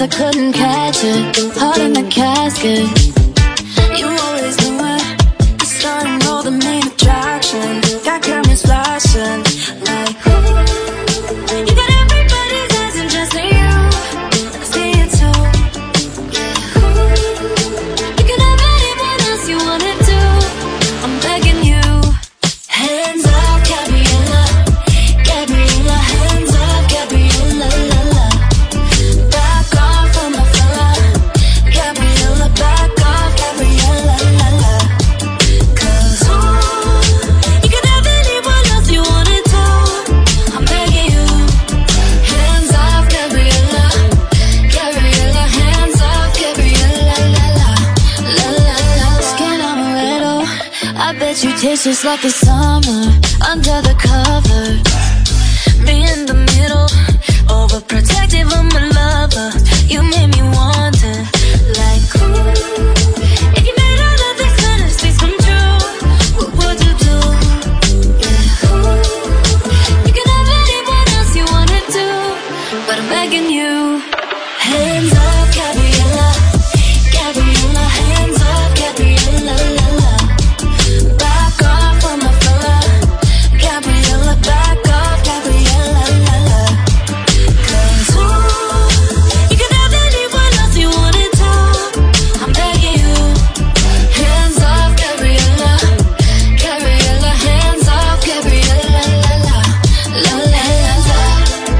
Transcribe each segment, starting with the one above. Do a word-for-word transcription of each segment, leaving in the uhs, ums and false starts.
I couldn't catch it. Heart in the casket. You always knew it. You started all the main attraction. Got cameras flashing like ooh. You got everybody's eyes and just you. I see it too. Yeah. Ooh. You can have anyone else you wanna do. I'm begging you. Hands up, Gabriella. Gabriella, hands up, Gabriella, la la. Back off from my fella. Gabriella, back off, Gabriella, la la. Cause ooh, you can have anyone else you wanna do. I'm begging you. Hands off, Gabriella. Gabriella, hands off, Gabriella, la la. La la la. Skin on a little. I bet you taste just like the summer under the cover. Me in the middle, overprotective of my lover. You made me want it, like ooh. If you made all of these fantasies come true, what would you do? Yeah, ooh. You can have anyone else you wanna do, but I'm begging you. Hands up, Gabriella. Gabriella, hands up, Gabriella, la la. Back off from my fella. Gabriella, back off, Gabriella, la la. Cause ooh, you can have anyone else you wanna do. I'm begging you. Hands off, Gabriella. Gabriella, hands off, Gabriella, la la. La la, hands up.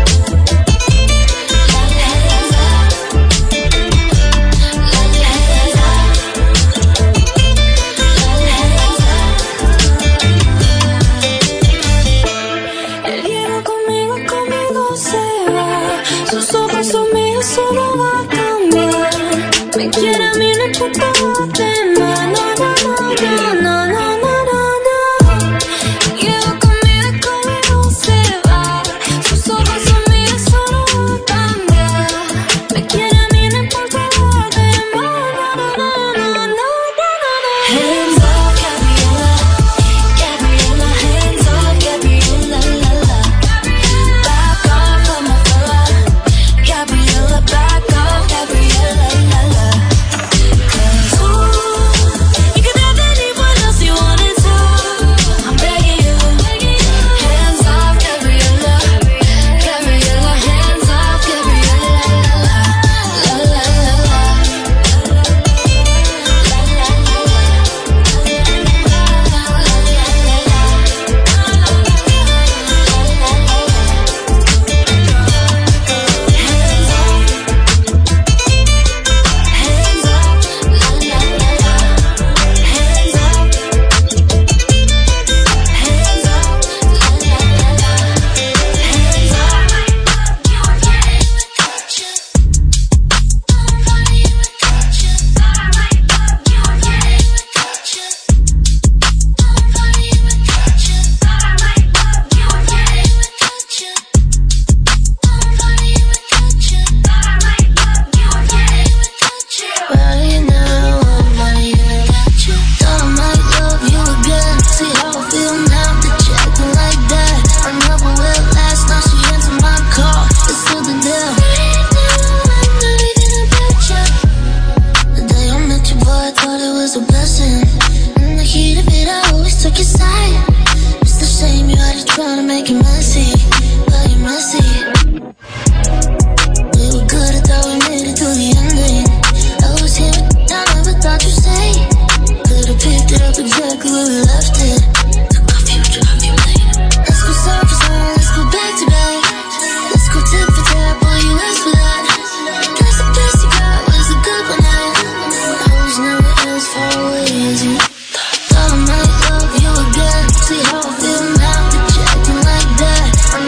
La la, hands up. La la, hands up. La la, hands up. El hielo conmigo, conmigo se va. Sus ojos son míos, solo va a cambiar. Me quiere a mí, no importa lo demás. No, no, no, no, no, no, no, no. Hielo conmigo, conmigo se va. Sus ojos son míos, solo va a cambiar. Me quiere a mí, no importa lo demás. No, no, no, no, no, no, no. Hands up, Gabriella. Gabriella, hands up, Gabriella, la la. Back off from my fella. Gabriella, back off, Gabriella, la la. Cause ooh, you can have anyone else you wanna do. I'm begging you. Hands off, Gabriella. Gabriella, hands off, Gabriella, la la. La la la la. La la la la. Well, you know I'm not even gotcha. Thought I might love you again. See how I feel now that you acting like that. I never will last, now she answered my call. It's still the deal. I'm not even a picture. The day I met you, boy, I thought it was a blessing. In the heat of it, I always took your side. It's the shame you had to try to make it messy, but you're messy. We were good, I thought we made it through the ending. I was here, but I never thought you'd say. Could've picked it up exactly where we left it. Took off you, drop you later. Let's go surface on, let's go back to back. Let's go tip for tap, all you asked for that. Guess the best you got was a good one night. I was never as far away as you. Thought I might love you again. See how I feel now that you're acting like that. I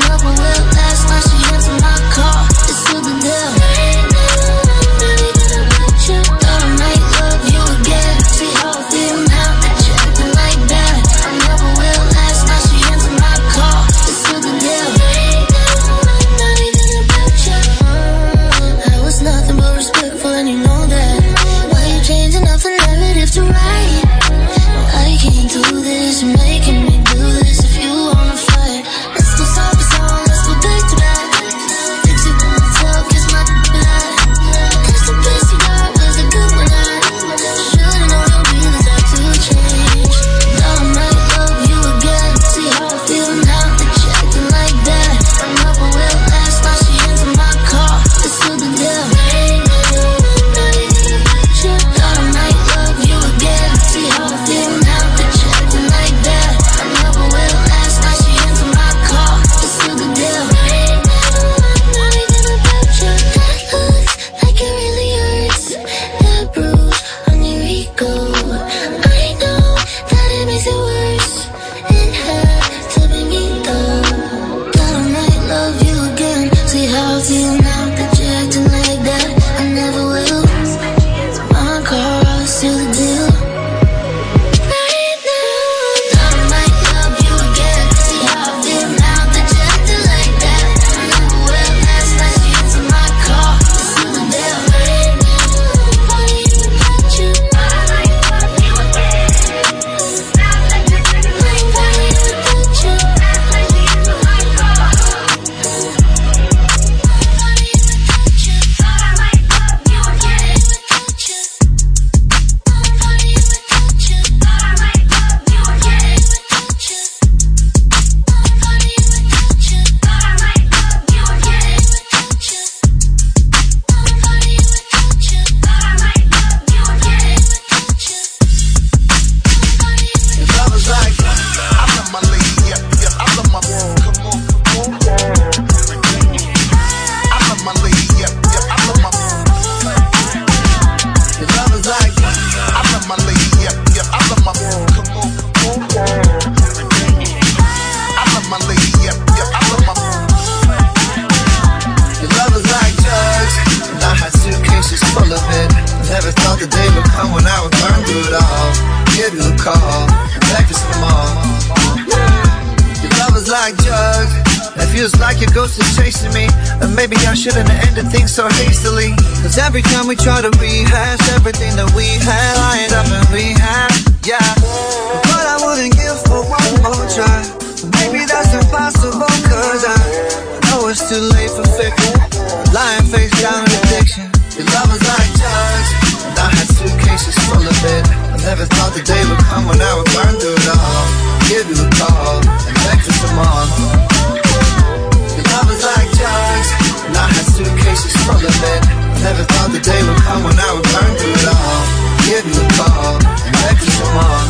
feels like your ghost is chasing me, and maybe I shouldn't have ended things so hastily. Cause every time we try to rehash everything that we had, I end up in rehab, yeah. But I wouldn't give for one more try. Maybe that's impossible, cause I know it's too late for fiction. Lying face down in addiction. Your love was like drugs, and I had suitcases full of it. I never thought the day would come when I would burn through it all, give you a call, and beg for some more. Your love was like drugs, and I had suitcases full of it. I never thought the day would come when I would burn through it all, give you a call, and beg for some more.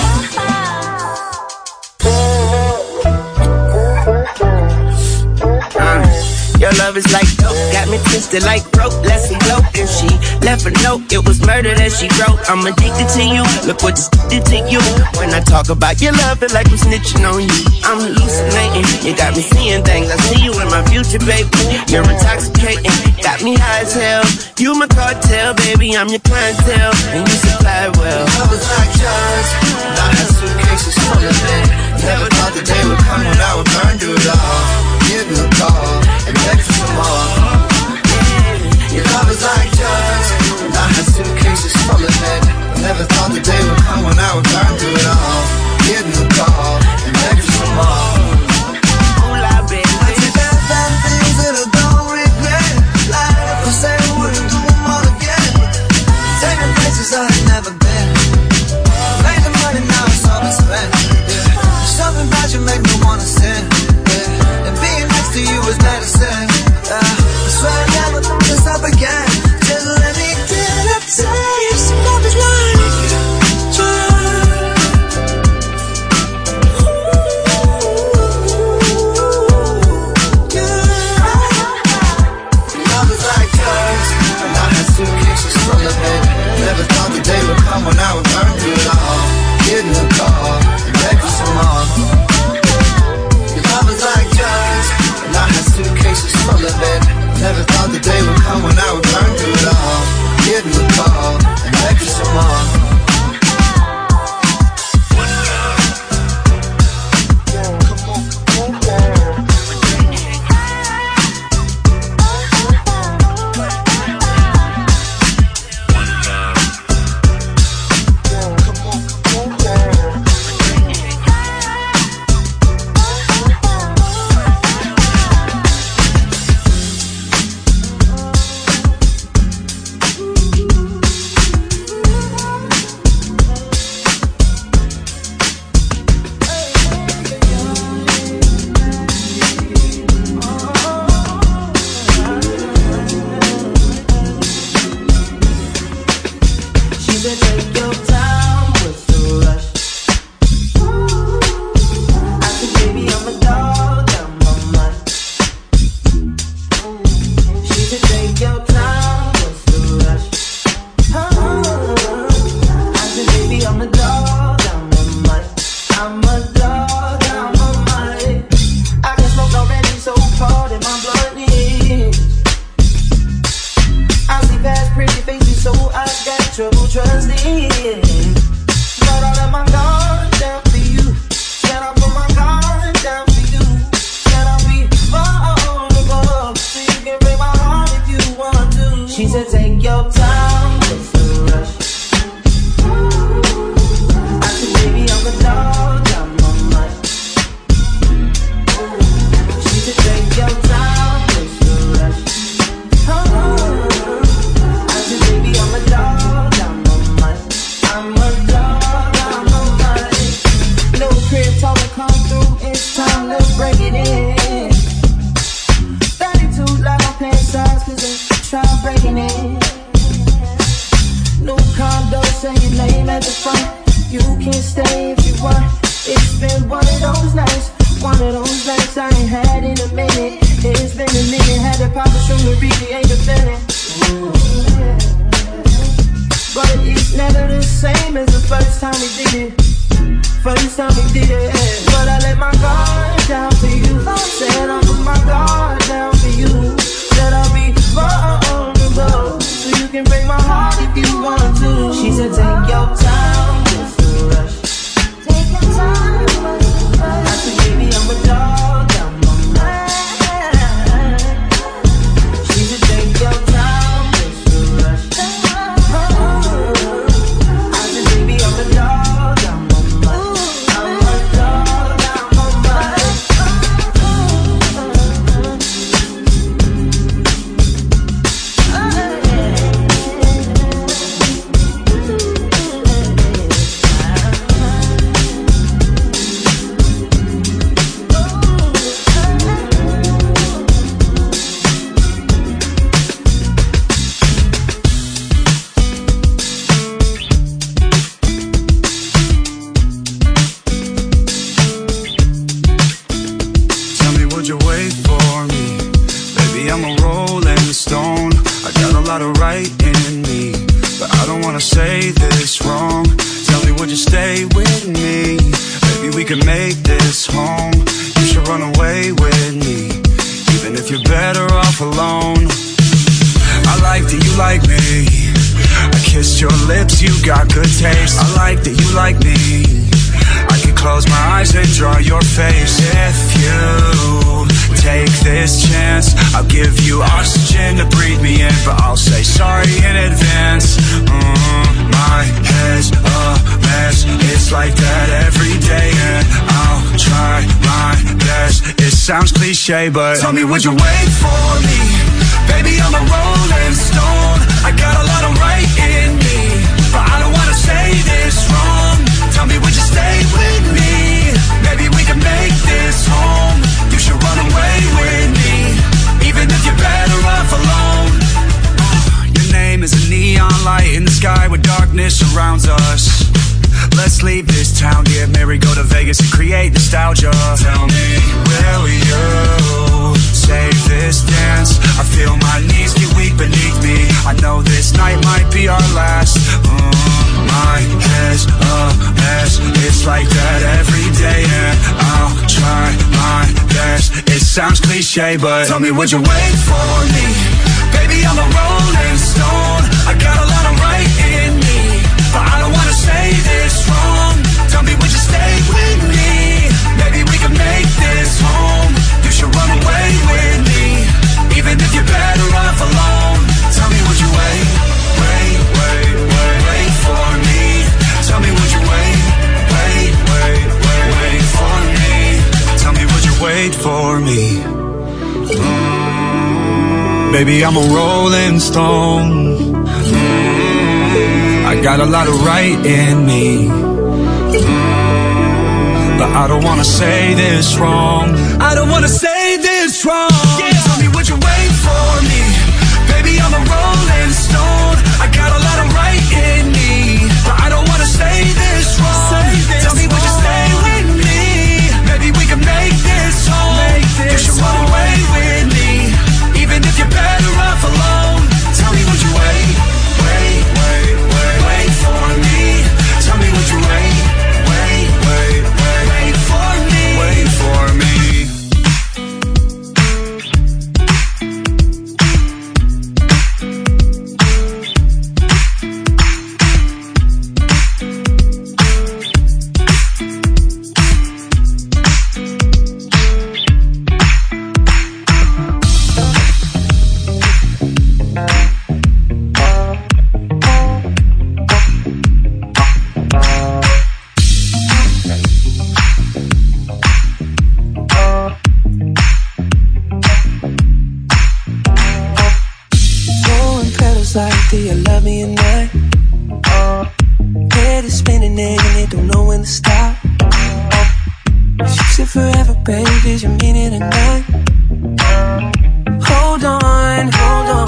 Your love is like dope, got me twisted like rope. Let's elope. If she left a note, it was murder that she wrote. I'm addicted to you, look what this did to you. When I talk about your love, feel like I'm snitching on you. I'm hallucinating, you got me seeing things. I see you in my future, baby. You're intoxicating, got me high as hell. You my cartel, baby, I'm your clientele, and you supply well. Love was like drugs, and I had suitcases full of it. Never thought the day would come when I would burn through it all, give you a call, and beg for some more. Your love is like drugs, and I had suitcases full of it. Never thought the day would come when I would burn through it all, give you a call, and beg for some more. Hola, baby. I take back bad things that I don't regret. Like if I say I wouldn't do them all again. Take me places I ain't never been. Make the money now, it's all been spent. Yeah. Something about you make me wanna sin. Yeah. And being next to you is medicine. Uh, I swear I never thought this up again. Just let me get a taste. Love is like suitcases full of it. Never thought the day would come when I would burn through it all, give you a call, and beg for some more. Your love is like drugs, and I had suitcases full of it. Never thought the day would come when I would burn through it all, give you a call, and beg for some more. take your time. I said, baby, I'm a dog, I'm a man. can make this home, you should run away with me, even if you're better off alone. I like that you like me, I kissed your lips, you got good taste. I like that you like me, I can close my eyes and draw your face. If you take this chance, I'll give you oxygen to breathe me in, but I'll say sorry in advance. mm, My head's a mess, it's like that every day, and I'll try my best. It sounds cliche, but tell me, would you wait for me? Baby, I'm a rolling stone, I got a lot of right in me, but I don't wanna say this wrong. Tell me, would you stay with me? Maybe we can make this home. You should run away with me, even if you're better off alone. Your name is a neon light in the sky where darkness surrounds us. Let's leave this town, get married, go to Vegas and create nostalgia. Tell me, will you save this dance? I feel my knees get weak beneath me, I know this night might be our last. mm, My head's a mess, it's like that every day, and I'll try my best. It sounds cliche, but tell me, would you wait for me? Baby, I'm a rolling stone, I got a lot of right in me, but I don't wanna say this wrong. Tell me, would you stay with me? Maybe we can make this home. You should run away with me, even if you're better off alone. Tell me, would you wait, wait, wait, wait, wait for me? Tell me, would you wait, wait, wait, wait, wait for me? Tell me, would you wait for me? Mm, baby, I'm a rolling stone, mm, I got a lot of right in me, mm, but I don't wanna say this wrong. I don't wanna say this wrong. Yeah. Tell me, would you wait for me? Baby, I'm a rolling stone, I got a lot of right in me, but I don't wanna say this wrong. Say this Tell me, would you stay with me? Maybe we can make this home. Make this you should run away with me, even if you're better off alone. Tell me, would you wait, wait, wait, wait, wait for me? Tell me, would you wait, wait, wait, wait, wait for me? Wait for me. Like, do you love me or not? Head is spinning and it don't know when to stop. She said forever, baby, did you mean it or not? Hold on, hold on.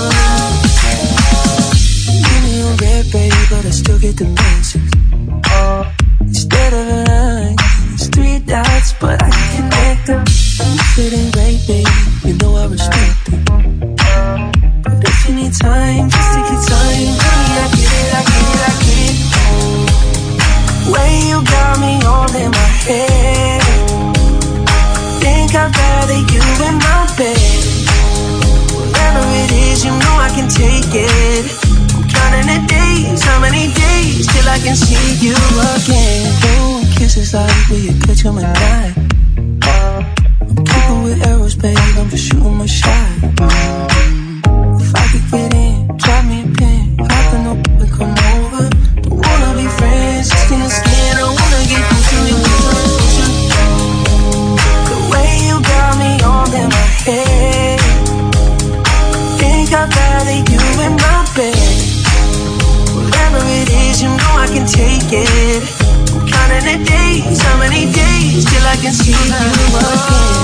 Give me a red, baby, but I still get the message. Instead of a line, it's three dots, but I can connect them. If it ain't right, baby, you know I respect it. If you need time, just take your time. Honey, I get it, I get it, I get it. Way you got me all in my head. Think I'd rather you in my bed. Whatever it is, you know I can take it. I'm counting the days, how many days till I can see you again. Blowing kisses like we a good human night. I'm keeping with arrows, babe, I'm just shooting my shot. If I could get in, drop me a pin, hop in the and come over. Don't wanna be friends, skin to skin, I wanna get closer to you. The way you got me all in my head. Think I'd rather you in my bed. Whatever it is, you know I can take it. I'm counting the days, how many days till I can see you again.